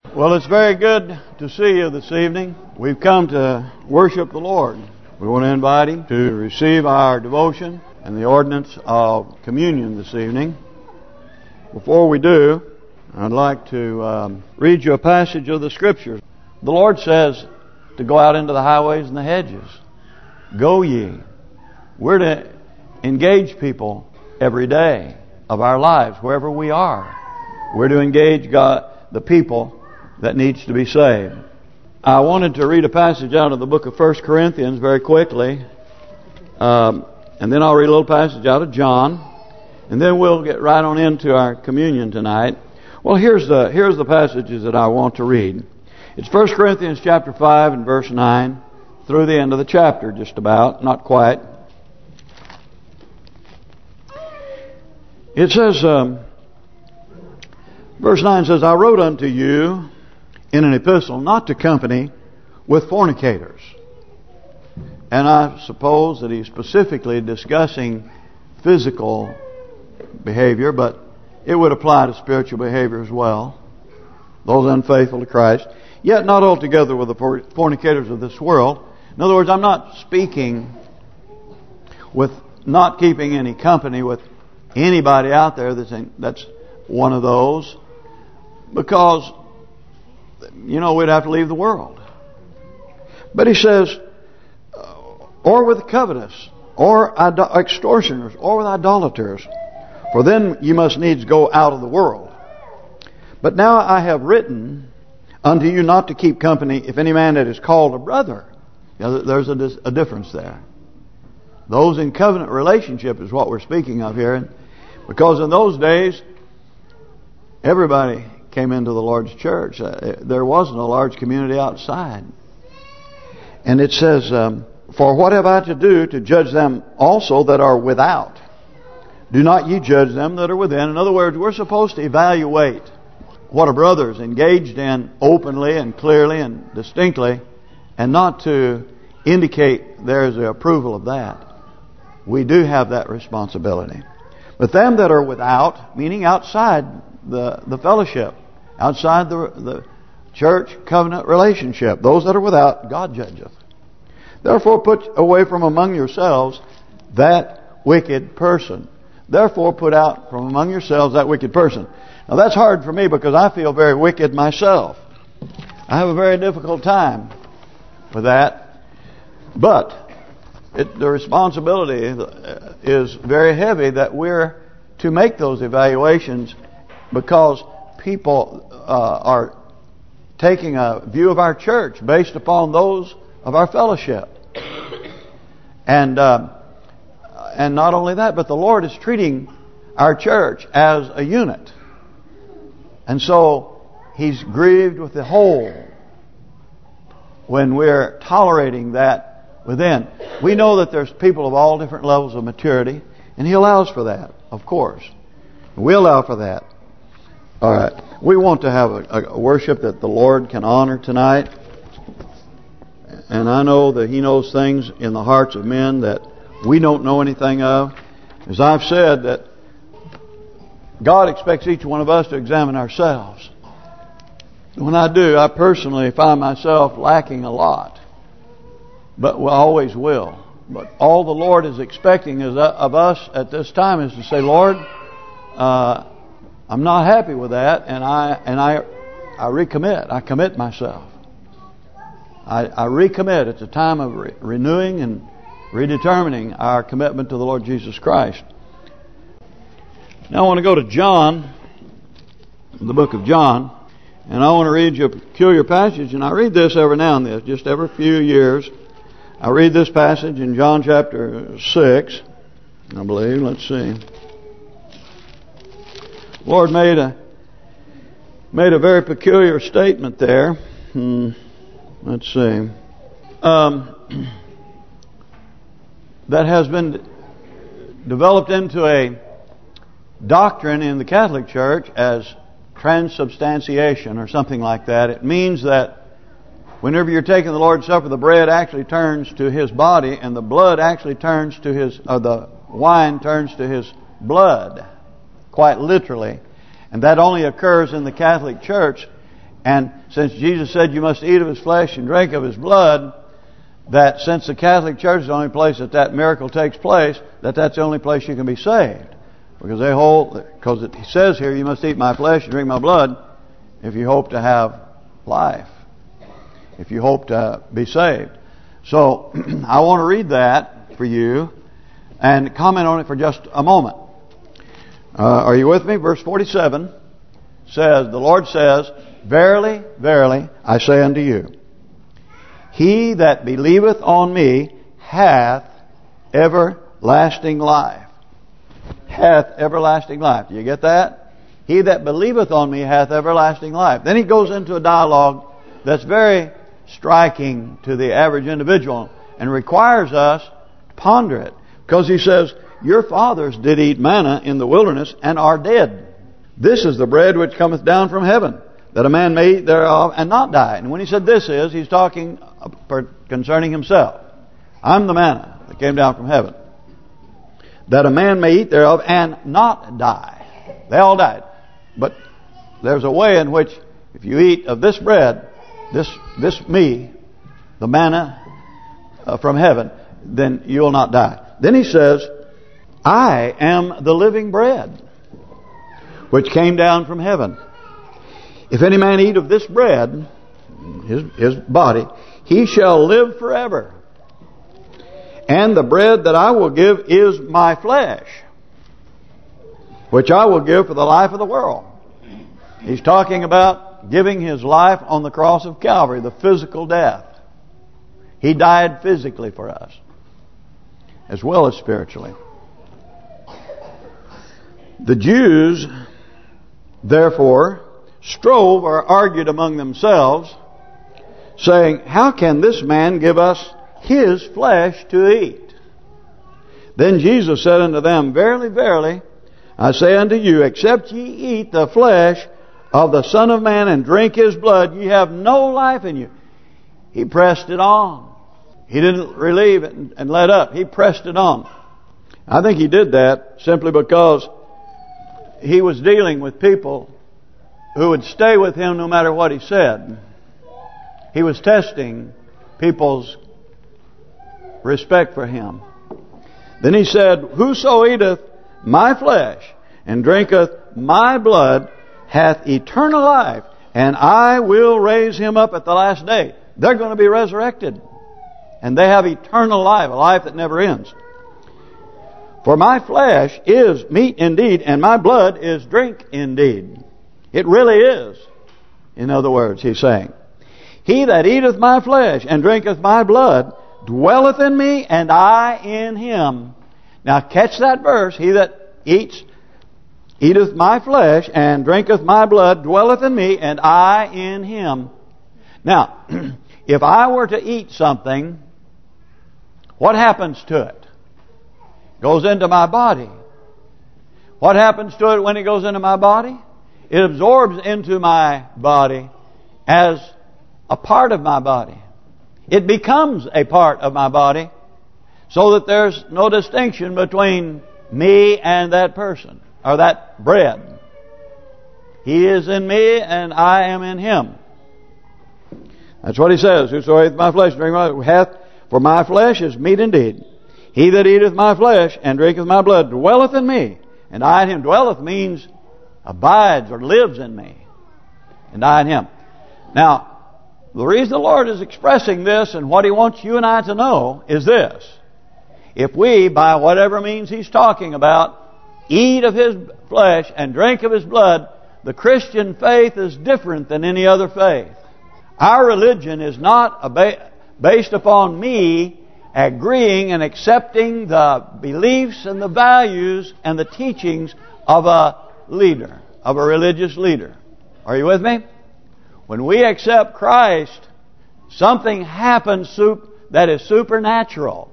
Well, it's very good to see you this evening. We've come to worship the Lord. We want to invite Him to receive our devotion and the ordinance of communion this evening. Before we do, I'd like to read you a passage of the Scriptures. The Lord says to go out into the highways and the hedges. Go ye. We're to engage people every day of our lives, wherever we are. We're to engage the people that needs to be saved. I wanted to read a passage out of the book of 1 Corinthians very quickly. And then I'll read a little passage out of John. And then we'll get right on into our communion tonight. Well, here's the passages that I want to read. It's 1 Corinthians chapter 5 and verse 9 through the end of the chapter, just about, not quite. It says, verse 9 says, I wrote unto you in an epistle not to company with fornicators. And I suppose that he's specifically discussing physical behavior, but it would apply to spiritual behavior as well. Those unfaithful to Christ. Yet not altogether with the fornicators of this world. In other words, I'm not speaking with not keeping any company with anybody out there that's one of those, because we'd have to leave the world. But he says, or with covetous, or extortioners, or with idolaters, for then you must needs go out of the world. But now I have written unto you not to keep company if any man that is called a brother. There's a difference there. Those in covenant relationship is what we're speaking of here. Because in those days, everybody came into the Lord's church. There wasn't a large community outside. And it says, for what have I to do to judge them also that are without? Do not ye judge them that are within. In other words, we're supposed to evaluate what a brother is engaged in openly and clearly and distinctly, and not to indicate there's the approval of that. We do have that responsibility. But them that are without, meaning outside the fellowship, outside the church covenant relationship, those that are without, God judgeth. Therefore put away from among yourselves that wicked person. Therefore put out from among yourselves that wicked person. Now that's hard for me because I feel very wicked myself. I have a very difficult time with that. But the responsibility is very heavy that we're to make those evaluations, because people are taking a view of our church based upon those of our fellowship. And not only that, but the Lord is treating our church as a unit. And so He's grieved with the whole when we're tolerating that within. We know that there's people of all different levels of maturity, and He allows for that, of course. We allow for that. All right. We want to have a worship that the Lord can honor tonight. And I know that He knows things in the hearts of men that we don't know anything of. As I've said, that God expects each one of us to examine ourselves. When I do, I personally find myself lacking a lot. But we always will. But all the Lord is expecting of us at this time is to say, Lord, I'm not happy with that, and I recommit. I commit myself. I recommit. It's a time of renewing and redetermining our commitment to the Lord Jesus Christ. Now I want to go to John, the book of John, and I want to read you a peculiar passage. And I read this every now and then, just every few years. I read this passage in John chapter 6, I believe. Let's see. Lord made a very peculiar statement there. Let's see. That has been developed into a doctrine in the Catholic Church as transubstantiation or something like that. It means that whenever you're taking the Lord's Supper, the bread actually turns to His body, and the blood actually turns to the wine turns to His blood, quite literally. And that only occurs in the Catholic Church. And since Jesus said you must eat of His flesh and drink of His blood, that since the Catholic Church is the only place that miracle takes place, that's the only place you can be saved. Because because it says here, you must eat my flesh and drink my blood if you hope to have life, if you hope to be saved. So I want to read that for you and comment on it for just a moment. Are you with me? Verse 47 says, the Lord says, Verily, verily, I say unto you, he that believeth on me hath everlasting life. Hath everlasting life. Do you get that? He that believeth on me hath everlasting life. Then he goes into a dialogue that's very striking to the average individual and requires us to ponder it. Because he says, your fathers did eat manna in the wilderness and are dead. This is the bread which cometh down from heaven, that a man may eat thereof and not die. And when he said he's talking concerning himself. I'm the manna that came down from heaven, that a man may eat thereof and not die. They all died. But there's a way in which if you eat of this bread, this me, the manna from heaven, then you'll not die. Then he says, I am the living bread which came down from heaven. If any man eat of this bread, his body, he shall live forever. And the bread that I will give is my flesh, which I will give for the life of the world. He's talking about giving his life on the cross of Calvary, the physical death. He died physically for us, as well as spiritually. The Jews, therefore, strove or argued among themselves, saying, how can this man give us his flesh to eat? Then Jesus said unto them, Verily, verily, I say unto you, except ye eat the flesh of the Son of Man and drink His blood, ye have no life in you. He pressed it on. He didn't relieve it and let up. He pressed it on. I think He did that simply because He was dealing with people who would stay with Him no matter what He said. He was testing people's respect for Him. Then He said, Whoso eateth my flesh and drinketh my blood hath eternal life, and I will raise him up at the last day. They're going to be resurrected. And they have eternal life, a life that never ends. For my flesh is meat indeed, and my blood is drink indeed. It really is. In other words, he's saying, He that eateth my flesh and drinketh my blood dwelleth in me, and I in him. Now catch that verse. He that eateth my flesh and drinketh my blood dwelleth in me, and I in him. Now, if I were to eat something, what happens to it? Goes into my body. What happens to it when it goes into my body? It absorbs into my body as a part of my body. It becomes a part of my body, so that there's no distinction between me and that person, or that bread. He is in me and I am in him. That's what he says. Whoso eateth my flesh and drinketh my blood hath, for my flesh is meat indeed. He that eateth my flesh and drinketh my blood dwelleth in me, and I in him. Dwelleth means abides or lives in me, and I in him. Now, the reason the Lord is expressing this and what He wants you and I to know is this. If we, by whatever means He's talking about, eat of His flesh and drink of His blood, the Christian faith is different than any other faith. Our religion is not based upon me agreeing and accepting the beliefs and the values and the teachings of a leader, of a religious leader. Are you with me? When we accept Christ, something happens that is supernatural.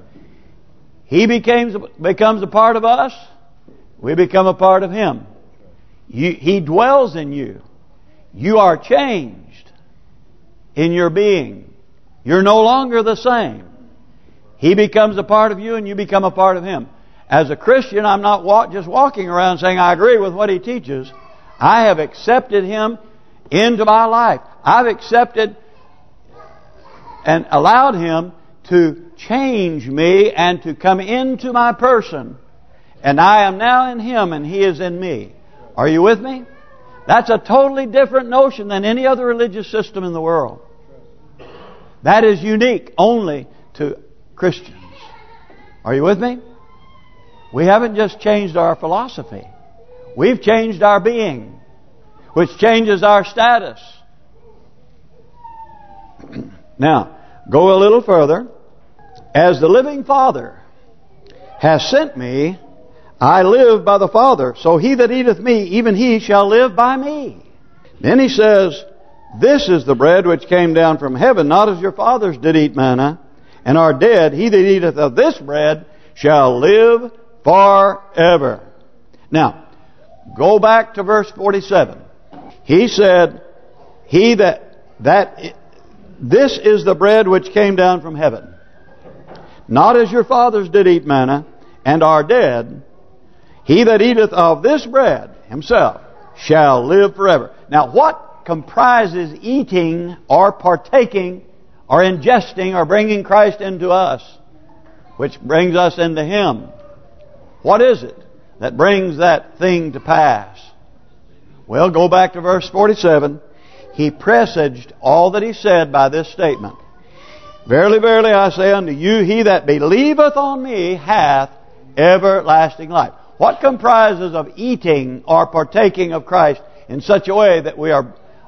He becomes a part of us. We become a part of Him. He dwells in you. You are changed in your being. You're no longer the same. He becomes a part of you and you become a part of Him. As a Christian, I'm not just walking around saying I agree with what He teaches. I have accepted Him into my life. I've accepted and allowed Him to change me and to come into my person. And I am now in Him and He is in me. Are you with me? That's a totally different notion than any other religious system in the world. That is unique only to Christians. Are you with me? We haven't just changed our philosophy. We've changed our being, which changes our status. Now, go a little further. As the living Father has sent me, I live by the Father. So he that eateth me, even he shall live by me. Then he says, this is the bread which came down from heaven, not as your fathers did eat manna, and are dead. He that eateth of this bread shall live forever. Now, go back to verse 47. He said, this is the bread which came down from heaven. Not as your fathers did eat manna, and are dead. He that eateth of this bread himself shall live forever. Now, what comprises eating or partaking or ingesting or bringing Christ into us, which brings us into Him? What is it that brings that thing to pass? Well, go back to verse 47. He presaged all that He said by this statement. Verily, verily, I say unto you, he that believeth on me hath everlasting life. What comprises of eating or partaking of Christ in such a way that we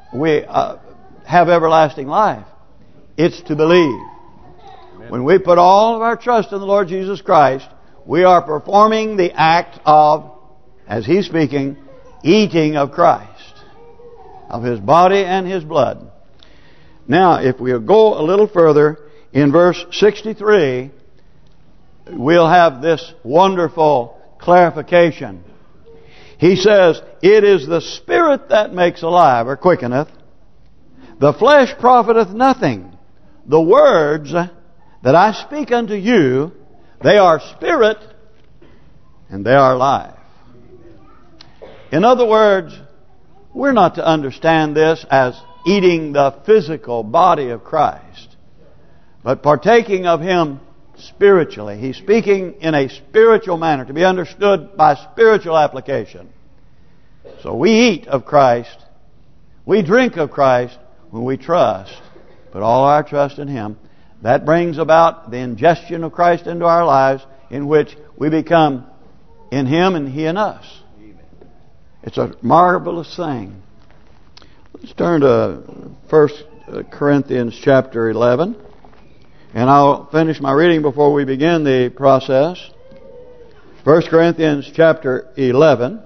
have everlasting life? It's to believe. Amen. When we put all of our trust in the Lord Jesus Christ, we are performing the act of, as He's speaking, eating of Christ, of His body and His blood. Now, if we'll go a little further, in verse 63, we'll have this wonderful clarification. He says, it is the Spirit that makes alive, or quickeneth. The flesh profiteth nothing. The words that I speak unto you, they are spirit and they are life. In other words, we're not to understand this as eating the physical body of Christ, but partaking of Him spiritually. He's speaking in a spiritual manner, to be understood by spiritual application. So we eat of Christ, we drink of Christ when we trust, put all our trust in Him. That brings about the ingestion of Christ into our lives, in which we become in Him and He in us. It's a marvelous thing. Let's turn to 1 Corinthians chapter 11. And I'll finish my reading before we begin the process. 1 Corinthians chapter 11.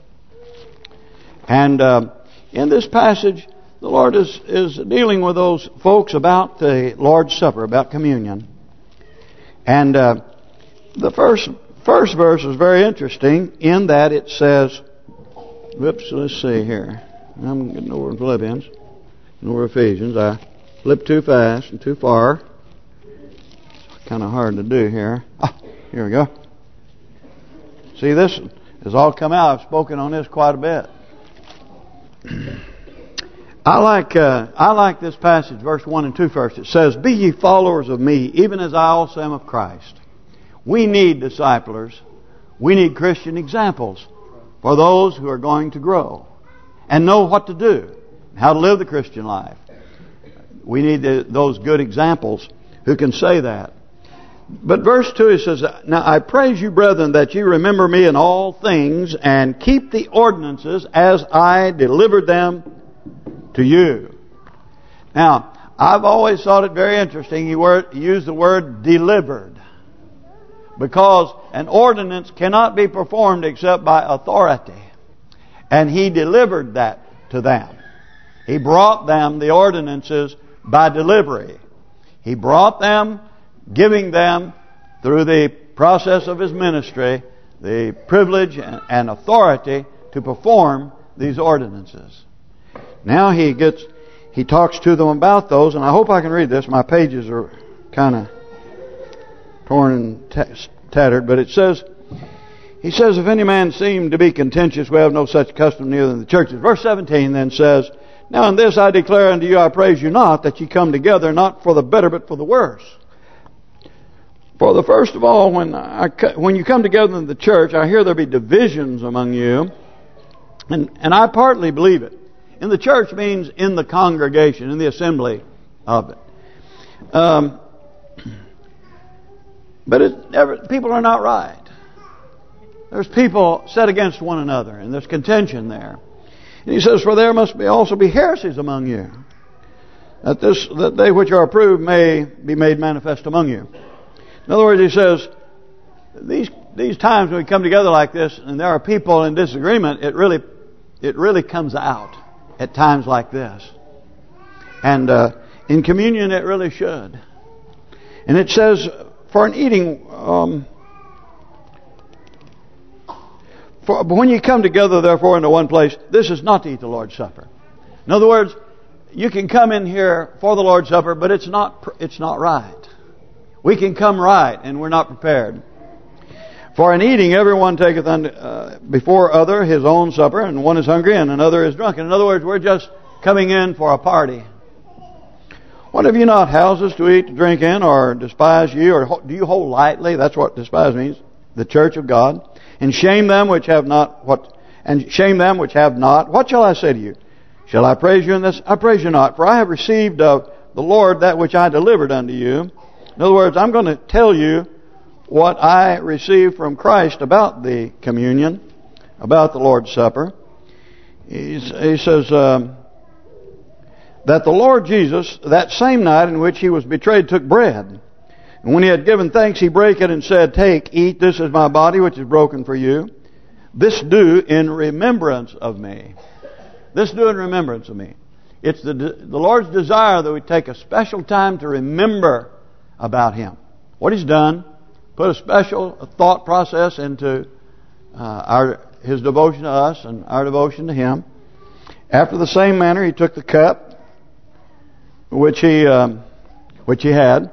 And in this passage, the Lord is dealing with those folks about the Lord's Supper, about communion. And the first verse is very interesting in that it says, whoops, let's see here. I'm getting over in Philippians, and over Ephesians. I flipped too fast and too far. It's kind of hard to do here. Here we go. See, this has all come out. I've spoken on this quite a bit. I like this passage, verse 1 and 2 first. It says, be ye followers of me, even as I also am of Christ. We need disciplers. We need Christian examples for those who are going to grow and know what to do, how to live the Christian life. We need those good examples who can say that. But verse 2, it says, now I praise you, brethren, that you remember me in all things, and keep the ordinances as I delivered them to you. Now, I've always thought it very interesting he used the word delivered, because an ordinance cannot be performed except by authority. And He delivered that to them. He brought them the ordinances by delivery. He brought them, giving them, through the process of His ministry, the privilege and authority to perform these ordinances. Now He talks to them about those, and I hope I can read this. My pages are kind of torn and tattered, but it says, he says, if any man seem to be contentious, we have no such custom neither in the churches. Verse 17 then says, Now in this I declare unto you, I praise you not, that ye come together, not for the better, but for the worse. For the first of all, when you come together in the church, I hear there be divisions among you. And I partly believe it. In the church means in the congregation, in the assembly of it. But people are not right. There's people set against one another, and there's contention there. And he says, for there must also be heresies among you, that they which are approved may be made manifest among you. In other words, he says, these times when we come together like this, and there are people in disagreement, it really comes out at times like this. And in communion, it really should. And it says, for an eating, when you come together, therefore, into one place, this is not to eat the Lord's Supper. In other words, you can come in here for the Lord's Supper, but it's not right. We can come right, and we're not prepared. For in eating, everyone taketh before other his own supper, and one is hungry, and another is drunken. In other words, we're just coming in for a party. What have you not houses to eat, to drink in, or despise ye, or do you hold lightly? That's what despise means. The church of God. And shame them which have not. What shall I say to you? Shall I praise you in this? I praise you not, for I have received of the Lord that which I delivered unto you. In other words, I'm going to tell you what I received from Christ about the communion, about the Lord's Supper. He says that the Lord Jesus, that same night in which he was betrayed, took bread. And when he had given thanks, he brake it and said, take, eat, this is my body which is broken for you. This do in remembrance of me. This do in remembrance of me. It's the Lord's desire that we take a special time to remember about him, what he's done, put a special thought process into his devotion to us and our devotion to him. After the same manner, he took the cup which he had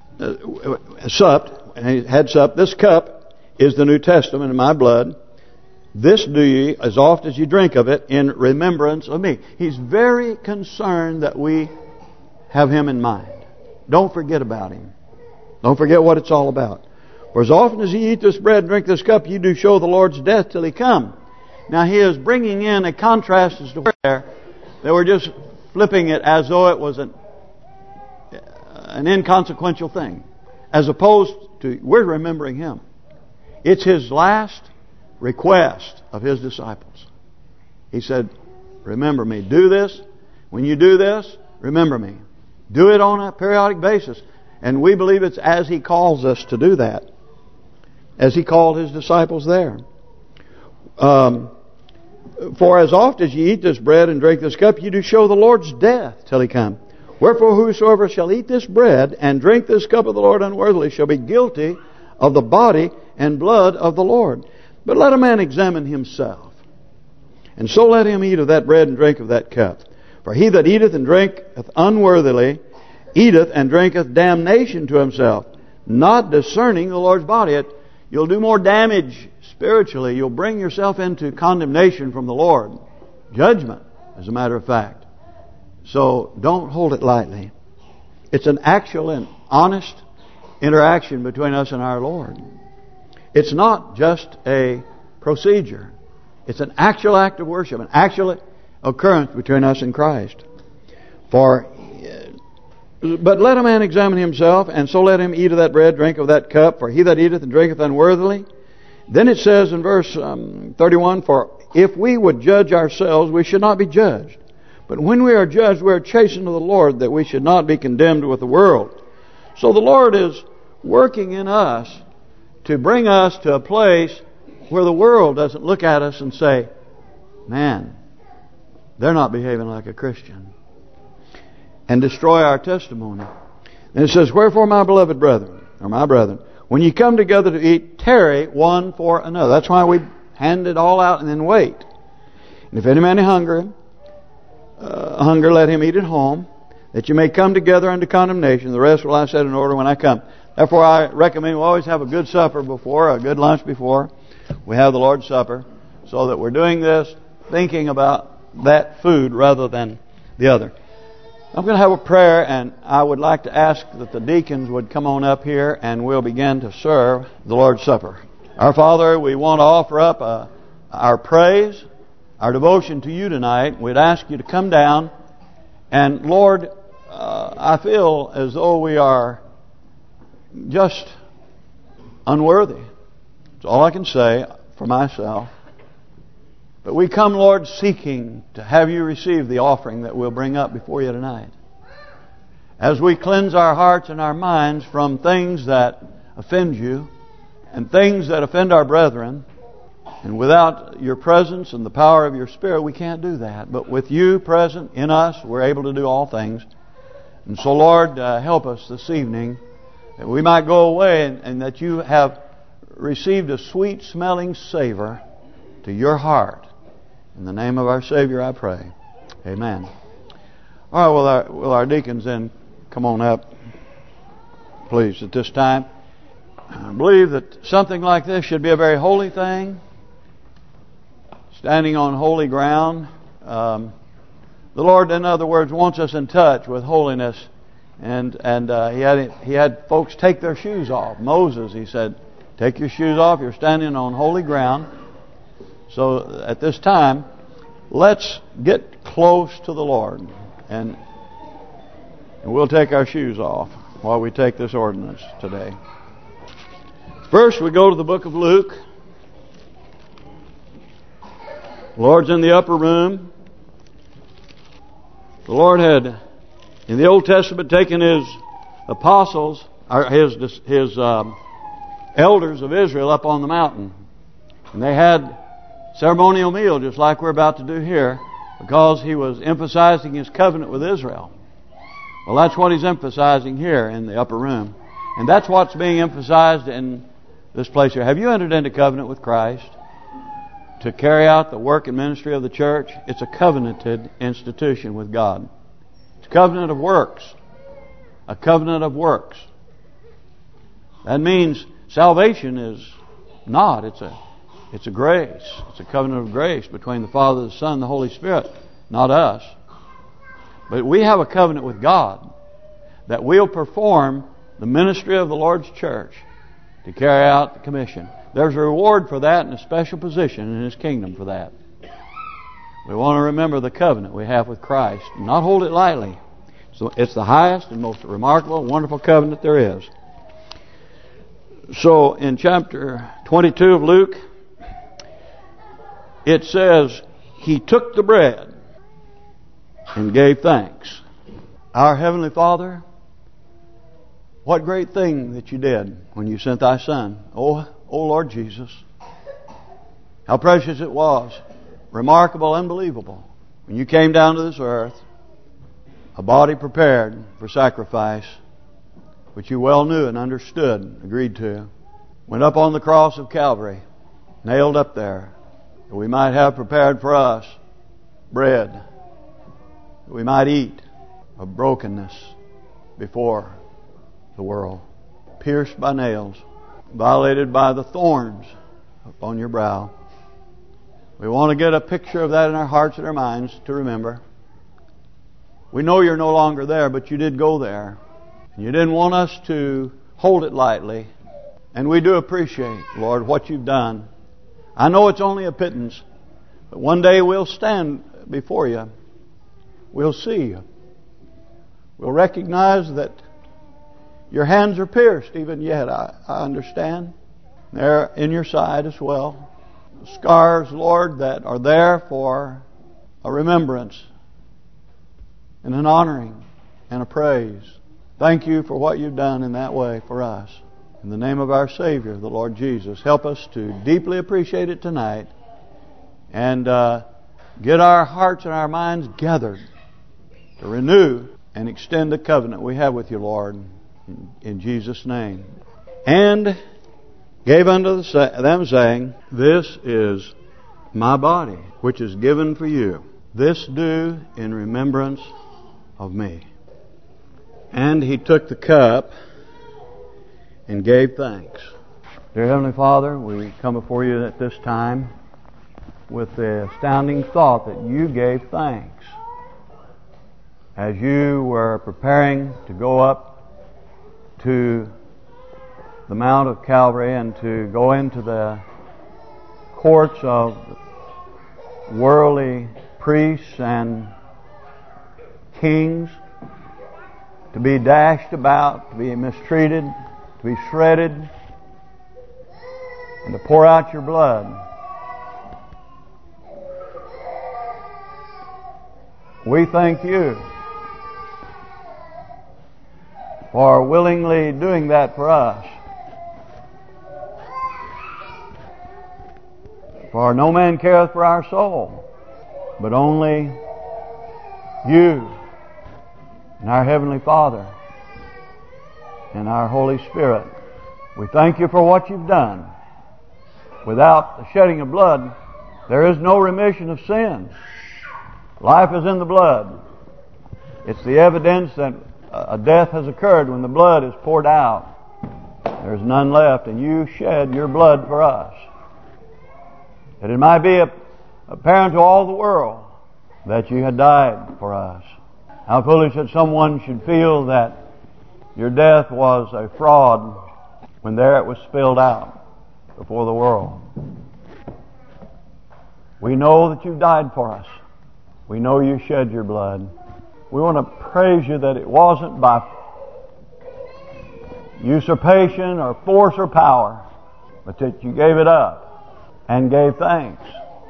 supped, and he had supped. This cup is the New Testament in my blood. This do ye as oft as you drink of it in remembrance of me. He's very concerned that we have him in mind. Don't forget about him. Don't forget what it's all about. For as often as ye eat this bread and drink this cup, you do show the Lord's death till he come. Now he is bringing in a contrast as to where they were just flipping it as though it was an inconsequential thing. As opposed to, we're remembering him. It's his last request of his disciples. He said, remember me. Do this. When you do this, remember me. Do it on a periodic basis. And we believe it's as he calls us to do that. As he called his disciples there. For as oft as ye eat this bread and drink this cup, you do show the Lord's death till he come. Wherefore whosoever shall eat this bread and drink this cup of the Lord unworthily shall be guilty of the body and blood of the Lord. But let a man examine himself. And so let him eat of that bread and drink of that cup. For he that eateth and drinketh unworthily eateth and drinketh damnation to himself, not discerning the Lord's body. You'll do more damage spiritually. You'll bring yourself into condemnation from the Lord. Judgment, as a matter of fact. So don't hold it lightly. It's an actual and honest interaction between us and our Lord. It's not just a procedure. It's an actual act of worship, an actual occurrence between us and Christ. But let a man examine himself, and so let him eat of that bread, drink of that cup. For he that eateth and drinketh unworthily. Then it says in verse 31, for if we would judge ourselves, we should not be judged. But when we are judged, we are chastened of the Lord, that we should not be condemned with the world. So the Lord is working in us to bring us to a place where the world doesn't look at us and say, man, they're not behaving like a Christian. And destroy our testimony. And it says, wherefore my beloved brethren, or my brethren, when you come together to eat, tarry one for another. That's why we hand it all out and then wait. And if any man is hungry, let him eat at home, that you may come together unto condemnation. The rest will I set in order when I come. Therefore I recommend we always have a good supper before, a good lunch before we have the Lord's Supper, so that we're doing this thinking about that food rather than the other. I'm going to have a prayer, and I would like to ask that the deacons would come on up here and we'll begin to serve the Lord's Supper. Our Father, we want to offer up our praise, our devotion to you tonight. We'd ask you to come down, and Lord, I feel as though we are just unworthy. That's all I can say for myself. But we come, Lord, seeking to have you receive the offering that we'll bring up before you tonight. As we cleanse our hearts and our minds from things that offend you and things that offend our brethren, and without your presence and the power of your Spirit, we can't do that. But with you present in us, we're able to do all things. And so, Lord, help us this evening that we might go away and that you have received a sweet-smelling savor to your heart. In the name of our Savior, I pray. Amen. All right, will our deacons then come on up, please, at this time. I believe that something like this should be a very holy thing, standing on holy ground. The Lord, in other words, wants us in touch with holiness, and He had folks take their shoes off. Moses, He said, take your shoes off. You're standing on holy ground. So at this time, let's get close to the Lord, and we'll take our shoes off while we take this ordinance today. First, we go to the book of Luke. The Lord's in the upper room. The Lord had, in the Old Testament, taken His apostles, or His elders of Israel up on the mountain, and they had ceremonial meal just like we're about to do here, because He was emphasizing His covenant with Israel. Well, that's what He's emphasizing here in the upper room, and that's what's being emphasized in this place here. Have you entered into covenant with Christ to carry out the work and ministry of the church? It's a covenanted institution with God. It's a covenant of works. A covenant of works. That means salvation is not. It's a grace. It's a covenant of grace between the Father, the Son, and the Holy Spirit, not us. But we have a covenant with God that we'll perform the ministry of the Lord's church to carry out the commission. There's a reward for that and a special position in His kingdom for that. We want to remember the covenant we have with Christ and not hold it lightly. So it's the highest and most remarkable, wonderful covenant there is. So in chapter 22 of Luke, it says, He took the bread and gave thanks. Our Heavenly Father, what great thing that you did when you sent Thy Son. Oh Lord Jesus, how precious it was, remarkable, unbelievable, when you came down to this earth, a body prepared for sacrifice, which you well knew and understood, agreed to, went up on the cross of Calvary, nailed up there, that we might have prepared for us bread, that we might eat of brokenness before the world, pierced by nails, violated by the thorns upon your brow. We want to get a picture of that in our hearts and our minds to remember. We know you're no longer there, but you did go there. And you didn't want us to hold it lightly. And we do appreciate, Lord, what you've done. I know it's only a pittance, but one day we'll stand before you. We'll see you. We'll recognize that your hands are pierced even yet, I understand. They're in your side as well. Scars, Lord, that are there for a remembrance and an honoring and a praise. Thank you for what you've done in that way for us. In the name of our Savior, the Lord Jesus, help us to deeply appreciate it tonight and get our hearts and our minds gathered to renew and extend the covenant we have with you, Lord, in Jesus' name. And gave unto them, saying, This is my body, which is given for you. This do in remembrance of me. And He took the cup and gave thanks. Dear Heavenly Father, we come before you at this time with the astounding thought that you gave thanks as you were preparing to go up to the Mount of Calvary and to go into the courts of worldly priests and kings, to be dashed about, to be mistreated, to be shredded, and to pour out your blood. We thank you for willingly doing that for us. For no man careth for our soul, but only you and our Heavenly Father and our Holy Spirit. We thank you for what you've done. Without the shedding of blood, there is no remission of sins. Life is in the blood. It's the evidence that a death has occurred when the blood is poured out. There's none left, and you shed your blood for us, that it might be apparent to all the world that you had died for us. How foolish that someone should feel that your death was a fraud when there it was spilled out before the world. We know that you died for us. We know you shed your blood. We want to praise you that it wasn't by usurpation or force or power, but that you gave it up and gave thanks.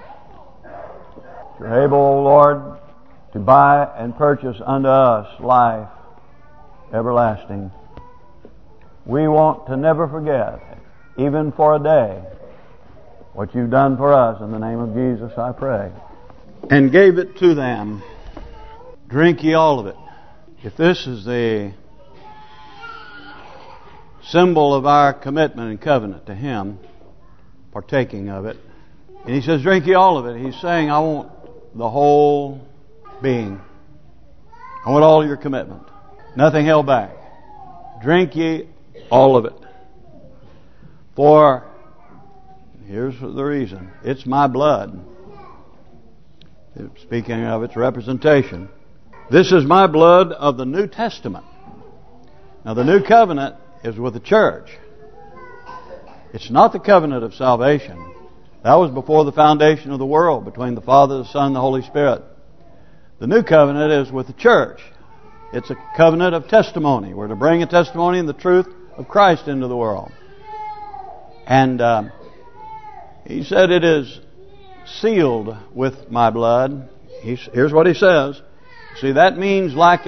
You're able, O Lord, to buy and purchase unto us life everlasting. We want to never forget, even for a day, what you've done for us. In the name of Jesus I pray. And gave it to them. Drink ye all of it. If this is the symbol of our commitment and covenant to Him, partaking of it, and He says, drink ye all of it, He's saying, I want the whole being. I want all your commitment. Nothing held back. Drink ye all of it. For, here's the reason, it's my blood. Speaking of its representation, this is my blood of the New Testament. Now the New Covenant is with the church. It's not the covenant of salvation. That was before the foundation of the world, between the Father, the Son, and the Holy Spirit. The New Covenant is with the church. It's a covenant of testimony. We're to bring a testimony and the truth of Christ into the world. And He said it is sealed with my blood. Here's what He says. See, that means like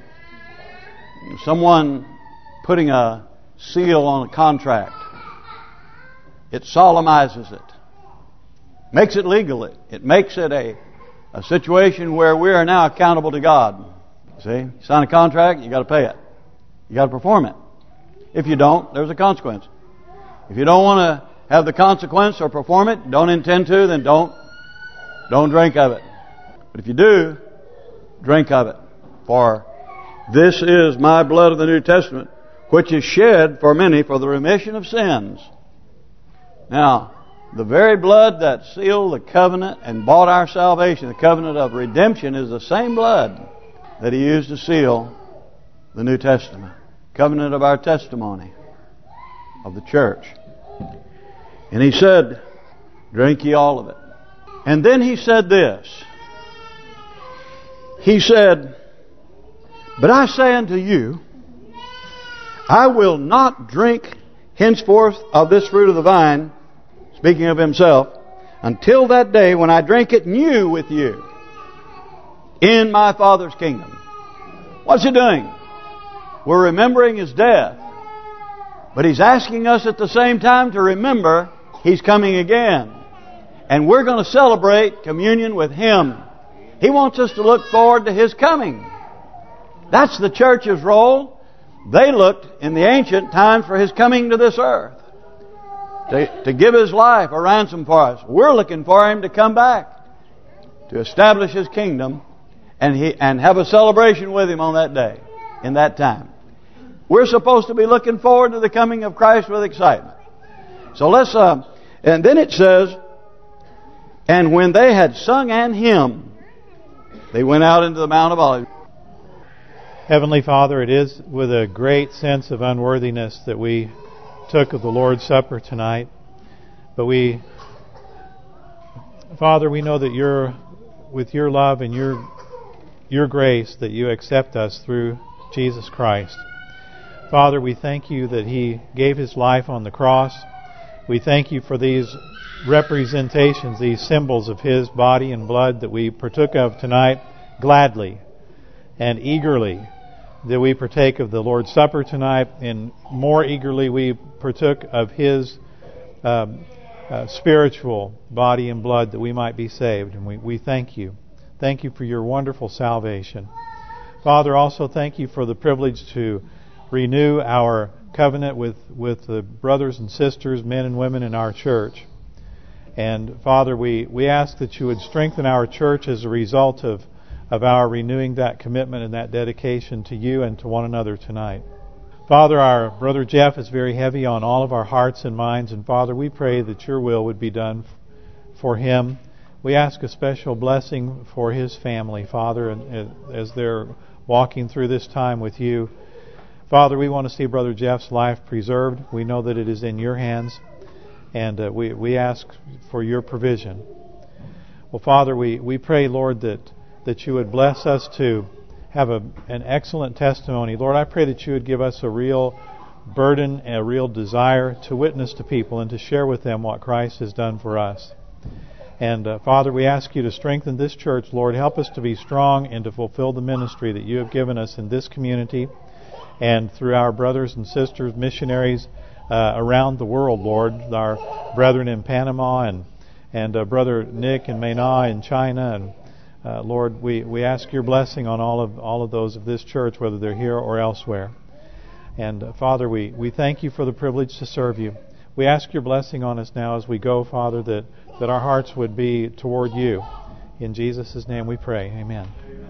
someone putting a seal on a contract. It solemnizes it. Makes it legal. It makes it a situation where we are now accountable to God. See, you sign a contract, you got to pay it. You got to perform it. If you don't, there's a consequence. If you don't want to have the consequence or perform it, don't intend to, then don't drink of it. But if you do, drink of it. For this is my blood of the New Testament, which is shed for many for the remission of sins. Now, the very blood that sealed the covenant and bought our salvation, the covenant of redemption, is the same blood that He used to seal the New Testament. Covenant of our testimony of the church. And He said, drink ye all of it. And then He said this. He said, but I say unto you, I will not drink henceforth of this fruit of the vine, speaking of Himself, until that day when I drink it new with you in my Father's kingdom. What's He doing? We're remembering His death. But He's asking us at the same time to remember He's coming again. And we're going to celebrate communion with Him. He wants us to look forward to His coming. That's the church's role. They looked in the ancient times for His coming to this earth, to give His life a ransom for us. We're looking for Him to come back, to establish His kingdom, and have a celebration with Him on that day, in that time. We're supposed to be looking forward to the coming of Christ with excitement. So let's, and then it says, and when they had sung an hymn, they went out into the Mount of Olives. Heavenly Father, it is with a great sense of unworthiness that we took of the Lord's Supper tonight. But Father, we know that with your love and your grace, that you accept us through Jesus Christ. Father, we thank you that He gave His life on the cross. We thank you for these representations, these symbols of His body and blood that we partook of tonight gladly and eagerly. That we partake of the Lord's Supper tonight, and more eagerly we partook of His spiritual body and blood that we might be saved. And we thank you. Thank you for your wonderful salvation. Father, also thank you for the privilege to renew our covenant with the brothers and sisters, men and women in our church. And Father, we ask that you would strengthen our church as a result of our renewing that commitment and that dedication to you and to one another tonight. Father, our brother Jeff is very heavy on all of our hearts and minds, and Father, we pray that your will would be done for him. We ask a special blessing for his family, Father, and as they're walking through this time with you. Father, we want to see Brother Jeff's life preserved. We know that it is in your hands, and we ask for your provision. Well, Father, we pray, Lord, that you would bless us to have an excellent testimony. Lord, I pray that you would give us a real burden and a real desire to witness to people and to share with them what Christ has done for us. And Father, we ask you to strengthen this church. Lord, help us to be strong and to fulfill the ministry that you have given us in this community and through our brothers and sisters, missionaries around the world, Lord, our brethren in Panama and Brother Nick in Maynard in China. And Lord, we ask your blessing on all of those of this church, whether they're here or elsewhere. And Father, we thank you for the privilege to serve you. We ask your blessing on us now as we go, Father, that our hearts would be toward you. In Jesus' name we pray. Amen.